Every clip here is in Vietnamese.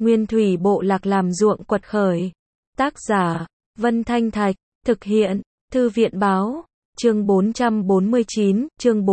Nguyên thủy bộ lạc làm ruộng quật khởi. Tác giả, Vân Thanh Thạch, thực hiện, Thư viện báo. Chương 449, chương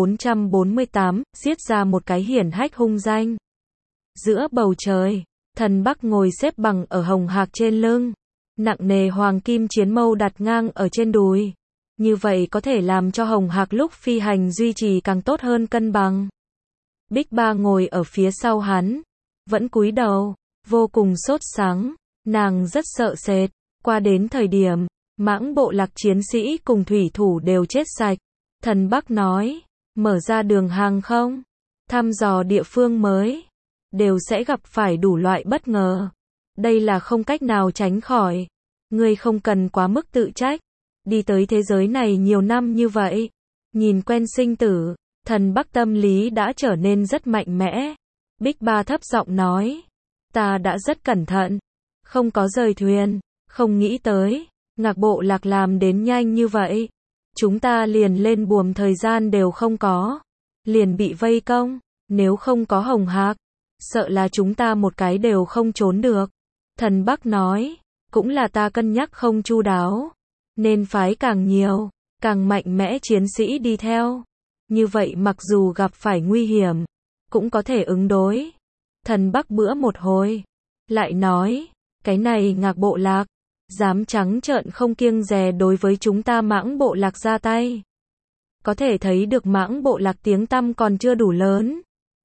448, giết ra một cái hiển hách hung danh. Giữa bầu trời, thần Bắc ngồi xếp bằng ở hồng hạc trên lưng, nặng nề hoàng kim chiến mâu đặt ngang ở trên đùi. Như vậy có thể làm cho hồng hạc lúc phi hành duy trì càng tốt hơn cân bằng. Bích Ba ngồi ở phía sau hắn, vẫn cúi đầu, vô cùng sốt sắng, nàng rất sợ sệt. Qua đến thời điểm, mãng bộ lạc chiến sĩ cùng thủy thủ đều chết sạch. Thần Bắc nói, mở ra đường hàng không, thăm dò địa phương mới, đều sẽ gặp phải đủ loại bất ngờ. Đây là không cách nào tránh khỏi. Ngươi không cần quá mức tự trách. Đi tới thế giới này nhiều năm như vậy, nhìn quen sinh tử, thần Bắc tâm lý đã trở nên rất mạnh mẽ. Bích Ba thấp giọng nói, ta đã rất cẩn thận, không có rời thuyền, không nghĩ tới, Ngạc bộ lạc làm đến nhanh như vậy. Chúng ta liền lên buồm thời gian đều không có, liền bị vây công, nếu không có hồng hạc, sợ là chúng ta một cái đều không trốn được. Thần Bắc nói, cũng là ta cân nhắc không chu đáo, nên phái càng nhiều, càng mạnh mẽ chiến sĩ đi theo. Như vậy mặc dù gặp phải nguy hiểm, cũng có thể ứng đối. Thần Bắc bữa một hồi, lại nói, cái này Ngạc bộ lạc, dám trắng trợn không kiêng dè đối với chúng ta mãng bộ lạc ra tay. Có thể thấy được mãng bộ lạc tiếng tăm còn chưa đủ lớn.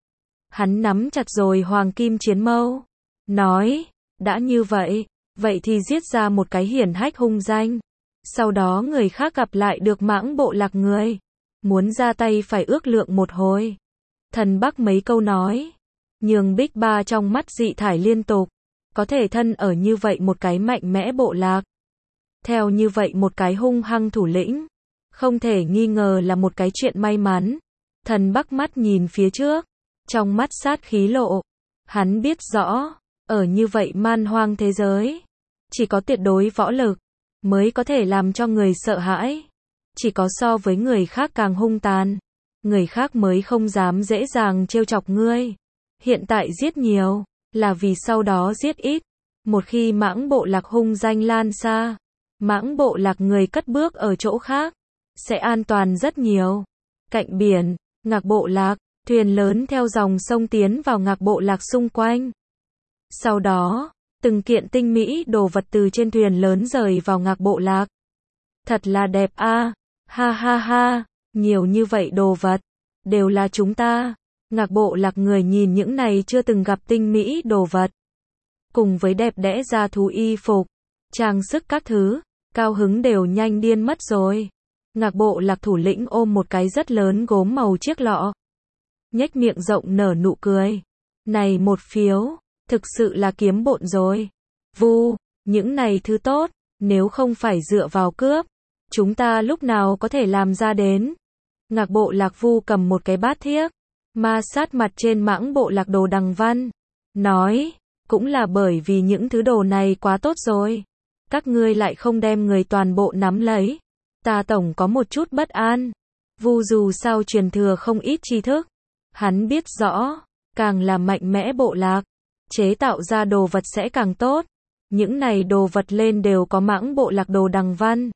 Hắn nắm chặt rồi hoàng kim chiến mâu, nói, đã như vậy, vậy thì giết ra một cái hiển hách hung danh. Sau đó người khác gặp lại được mãng bộ lạc người, muốn ra tay phải ước lượng một hồi. Thần Bắc mấy câu nói, nhường Bích Ba trong mắt dị thải liên tục. Có thể thân ở như vậy một cái mạnh mẽ bộ lạc, theo như vậy một cái hung hăng thủ lĩnh, không thể nghi ngờ là một cái chuyện may mắn. Thần Bắc mắt nhìn phía trước, trong mắt sát khí lộ. Hắn biết rõ, ở như vậy man hoang thế giới, chỉ có tuyệt đối võ lực mới có thể làm cho người sợ hãi. Chỉ có so với người khác càng hung tàn, người khác mới không dám dễ dàng trêu chọc ngươi. Hiện tại giết nhiều, là vì sau đó giết ít. Một khi mãng bộ lạc hung danh lan xa, mãng bộ lạc người cất bước ở chỗ khác, sẽ an toàn rất nhiều. Cạnh biển, Ngạc bộ lạc, thuyền lớn theo dòng sông tiến vào Ngạc bộ lạc xung quanh. Sau đó, từng kiện tinh mỹ đồ vật từ trên thuyền lớn rời vào Ngạc bộ lạc. Thật là đẹp a, ha ha ha, nhiều như vậy đồ vật, đều là chúng ta. Ngạc bộ lạc người nhìn những này chưa từng gặp tinh mỹ đồ vật, cùng với đẹp đẽ da thú y phục, trang sức các thứ, cao hứng đều nhanh điên mất rồi. Ngạc bộ lạc thủ lĩnh ôm một cái rất lớn gốm màu chiếc lọ, nhếch miệng rộng nở nụ cười. Này một phiếu, thực sự là kiếm bộn rồi. Vu, những này thứ tốt, nếu không phải dựa vào cướp, chúng ta lúc nào có thể làm ra đến. Ngạc bộ lạc Vu cầm một cái bát thiếc, ma sát mặt trên mãng bộ lạc đồ đằng văn, nói, cũng là bởi vì những thứ đồ này quá tốt rồi. Các ngươi lại không đem người toàn bộ nắm lấy. Ta tổng có một chút bất an. Vu dù sao truyền thừa không ít tri thức. Hắn biết rõ, càng là mạnh mẽ bộ lạc, chế tạo ra đồ vật sẽ càng tốt. Những này đồ vật lên đều có mãng bộ lạc đồ đằng văn.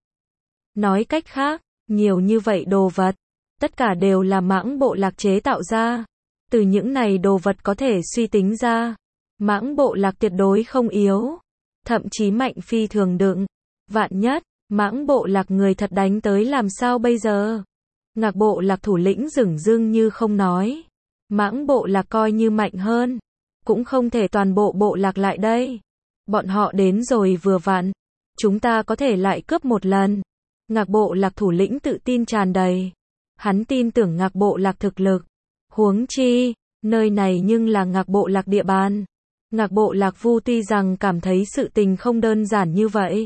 Nói cách khác, nhiều như vậy đồ vật, tất cả đều là mãng bộ lạc chế tạo ra. Từ những này đồ vật có thể suy tính ra, mãng bộ lạc tuyệt đối không yếu, thậm chí mạnh phi thường đựng. Vạn nhất, mãng bộ lạc người thật đánh tới làm sao bây giờ? Ngạc bộ lạc thủ lĩnh dửng dưng như không nói. Mãng bộ lạc coi như mạnh hơn, cũng không thể toàn bộ bộ lạc lại đây. Bọn họ đến rồi vừa vặn, chúng ta có thể lại cướp một lần. Ngạc bộ lạc thủ lĩnh tự tin tràn đầy. Hắn tin tưởng Ngạc bộ lạc thực lực. Huống chi, nơi này nhưng là Ngạc bộ lạc địa bàn. Ngạc bộ lạc Vu tuy rằng cảm thấy sự tình không đơn giản như vậy,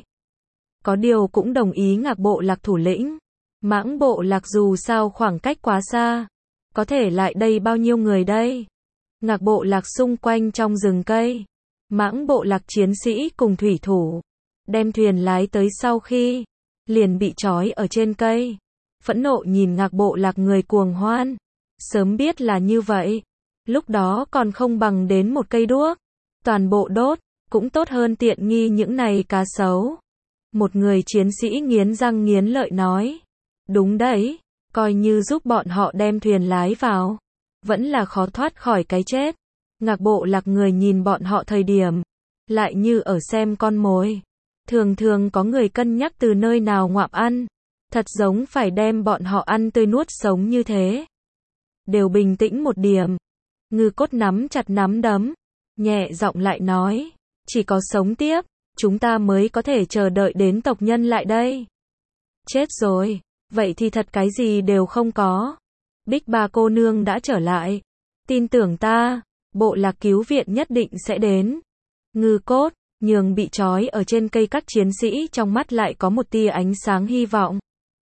có điều cũng đồng ý Ngạc bộ lạc thủ lĩnh. Mãng bộ lạc dù sao khoảng cách quá xa, có thể lại đây bao nhiêu người đây? Ngạc bộ lạc xung quanh trong rừng cây, mãng bộ lạc chiến sĩ cùng thủy thủ, đem thuyền lái tới sau khi, liền bị trói ở trên cây. Phẫn nộ nhìn Ngạc bộ lạc người cuồng hoan. Sớm biết là như vậy, lúc đó còn không bằng đến một cây đuốc. toàn bộ đốt, cũng tốt hơn tiện nghi những này cá sấu. Một người chiến sĩ nghiến răng nghiến lợi nói. Đúng đấy, coi như giúp bọn họ đem thuyền lái vào. Vẫn là khó thoát khỏi cái chết. Ngạc Bộ Lạc người nhìn bọn họ thời điểm. Lại như ở xem con mồi. Thường thường có người cân nhắc từ nơi nào ngoạm ăn. Thật giống phải đem bọn họ ăn tươi nuốt sống như thế. Đều bình tĩnh một điểm. Ngư Cốt nắm chặt nắm đấm. Nhẹ giọng lại nói. Chỉ có sống tiếp, chúng ta mới có thể chờ đợi đến tộc nhân lại đây. Chết rồi, vậy thì thật cái gì đều không có. Bích Ba cô nương đã trở lại. Tin tưởng ta, bộ lạc cứu viện nhất định sẽ đến. Ngư Cốt, nhường bị trói ở trên cây các chiến sĩ trong mắt lại có một tia ánh sáng hy vọng.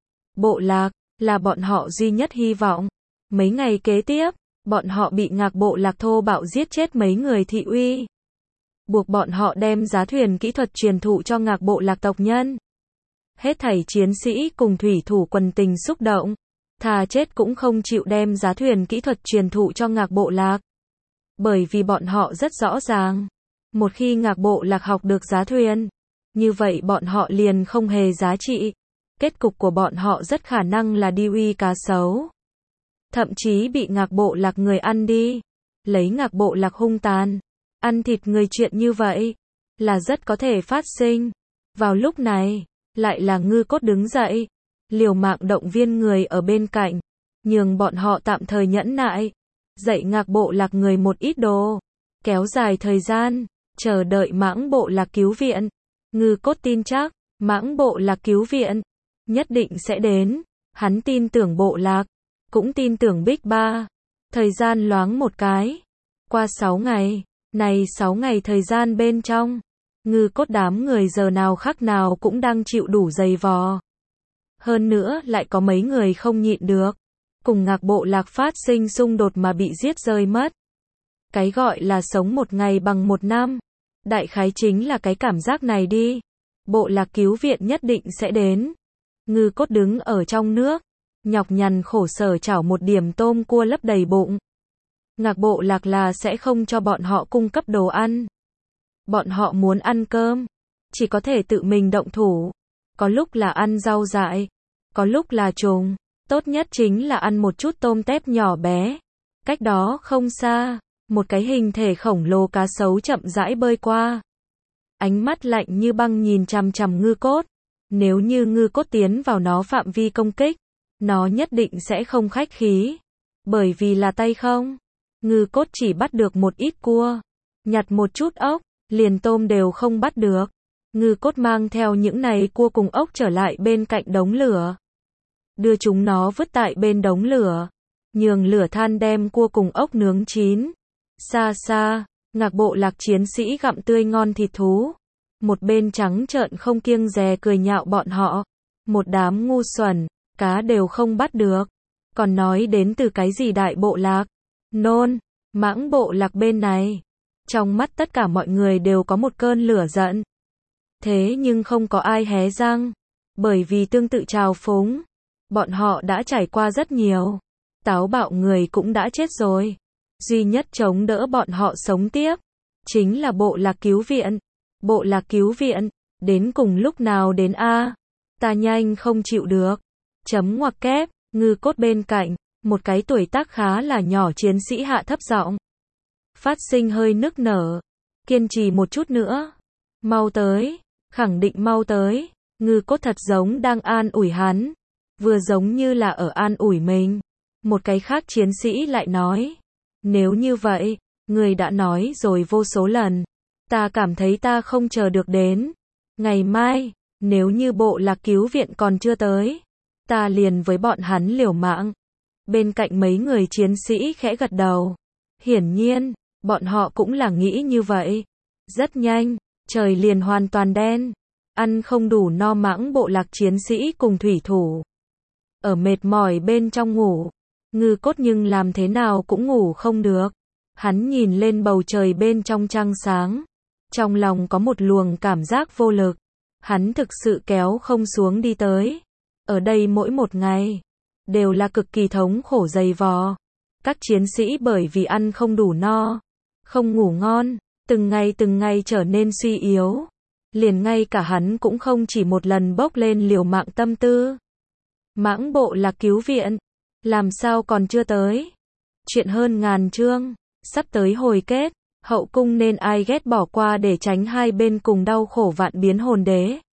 Bộ lạc, là bọn họ duy nhất hy vọng. Mấy ngày kế tiếp, bọn họ bị Ngạc Bộ Lạc thô bạo giết chết mấy người thị uy. Buộc bọn họ đem giá thuyền kỹ thuật truyền thụ cho Ngạc Bộ Lạc tộc nhân. Hết thảy chiến sĩ cùng thủy thủ quần tình xúc động. Thà chết cũng không chịu đem giá thuyền kỹ thuật truyền thụ cho Ngạc Bộ Lạc. Bởi vì bọn họ rất rõ ràng. Một khi Ngạc Bộ Lạc học được giá thuyền, như vậy bọn họ liền không hề giá trị. Kết cục của bọn họ rất khả năng là đi uy cá sấu. Thậm chí bị Ngạc Bộ Lạc người ăn đi. Lấy Ngạc Bộ Lạc hung tàn. Ăn thịt người chuyện như vậy. Là rất có thể phát sinh. Vào lúc này. Lại là Ngư Cốt đứng dậy. Liều mạng động viên người ở bên cạnh. Nhường bọn họ tạm thời nhẫn nại. Dạy Ngạc Bộ Lạc người một ít đồ. Kéo dài thời gian. Chờ đợi Mãng Bộ Lạc cứu viện. Ngư Cốt tin chắc. Mãng Bộ Lạc cứu viện. Nhất định sẽ đến. Hắn tin tưởng Bộ Lạc. Cũng tin tưởng Bích Ba. Thời gian loáng một cái. Qua 6 ngày. Này 6 ngày thời gian bên trong. Ngư Cốt đám người giờ nào khắc nào cũng đang chịu đủ dày vò. Hơn nữa lại có mấy người không nhịn được. Cùng Ngạc Bộ Lạc phát sinh xung đột mà bị giết rơi mất. Cái gọi là sống một ngày bằng một năm. Đại khái chính là cái cảm giác này đi. Bộ Lạc cứu viện nhất định sẽ đến. Ngư Cốt đứng ở trong nước. Nhọc nhằn khổ sở chảo một điểm tôm cua lấp đầy bụng. Ngạc Bộ Lạc là sẽ không cho bọn họ cung cấp đồ ăn. Bọn họ muốn ăn cơm. Chỉ có thể tự mình động thủ. Có lúc là ăn rau dại. Có lúc là trùng. Tốt nhất chính là ăn một chút tôm tép nhỏ bé. Cách đó không xa. Một cái hình thể khổng lồ cá sấu chậm rãi bơi qua. Ánh mắt lạnh như băng nhìn chằm chằm Ngư Cốt. Nếu như Ngư Cốt tiến vào nó phạm vi công kích. Nó nhất định sẽ không khách khí. Bởi vì là tay không. Ngư Cốt chỉ bắt được một ít cua. Nhặt một chút ốc. Liền tôm đều không bắt được. Ngư Cốt mang theo những này cua cùng ốc trở lại bên cạnh đống lửa. Đưa chúng nó vứt tại bên đống lửa. Nhường lửa than đem cua cùng ốc nướng chín. Xa xa, Ngạc Bộ Lạc chiến sĩ gặm tươi ngon thịt thú. Một bên trắng trợn không kiêng dè cười nhạo bọn họ. Một đám ngu xuẩn, cá đều không bắt được. Còn nói đến từ cái gì Đại Bộ Lạc. Nôn, Mãng Bộ Lạc bên này. Trong mắt tất cả mọi người đều có một cơn lửa giận. Thế nhưng không có ai hé răng. Bởi vì tương tự trào phúng. Bọn họ đã trải qua rất nhiều. Táo bạo người cũng đã chết rồi. Duy nhất chống đỡ bọn họ sống tiếp. Chính là Bộ Lạc cứu viện. Bộ Lạc cứu viện. Đến cùng lúc nào đến a? Ta nhanh không chịu được. Chấm ngoặc kép. Ngư Cốt bên cạnh. Một cái tuổi tác khá là nhỏ chiến sĩ hạ thấp giọng. Phát sinh hơi nức nở. Kiên trì một chút nữa. Mau tới. Khẳng định mau tới. Ngư Cốt thật giống đang an ủi hắn. Vừa giống như là ở an ủi mình. Một cái khác chiến sĩ lại nói. Nếu như vậy, người đã nói rồi vô số lần. Ta cảm thấy ta không chờ được đến. Ngày mai, nếu như Bộ Lạc cứu viện còn chưa tới. Ta liền với bọn hắn liều mạng. Bên cạnh mấy người chiến sĩ khẽ gật đầu. Hiển nhiên, bọn họ cũng là nghĩ như vậy. Rất nhanh, trời liền hoàn toàn đen. Ăn không đủ no Mãng Bộ Lạc chiến sĩ cùng thủy thủ. Ở mệt mỏi bên trong ngủ. Ngư Cốt nhưng làm thế nào cũng ngủ không được. Hắn nhìn lên bầu trời bên trong trăng sáng. Trong lòng có một luồng cảm giác vô lực. Hắn thực sự kéo không xuống đi tới. Ở đây mỗi một ngày. Đều là cực kỳ thống khổ dày vò. Các chiến sĩ bởi vì ăn không đủ no. Không ngủ ngon. từng ngày trở nên suy yếu. Liền ngay cả hắn cũng không chỉ một lần bốc lên liều mạng tâm tư. Mãng bộ lạc cứu viện, làm sao còn chưa tới? Chuyện hơn ngàn chương, sắp tới hồi kết, hậu cung nên ai ghét bỏ qua để tránh hai bên cùng đau khổ vạn biến hồn đế.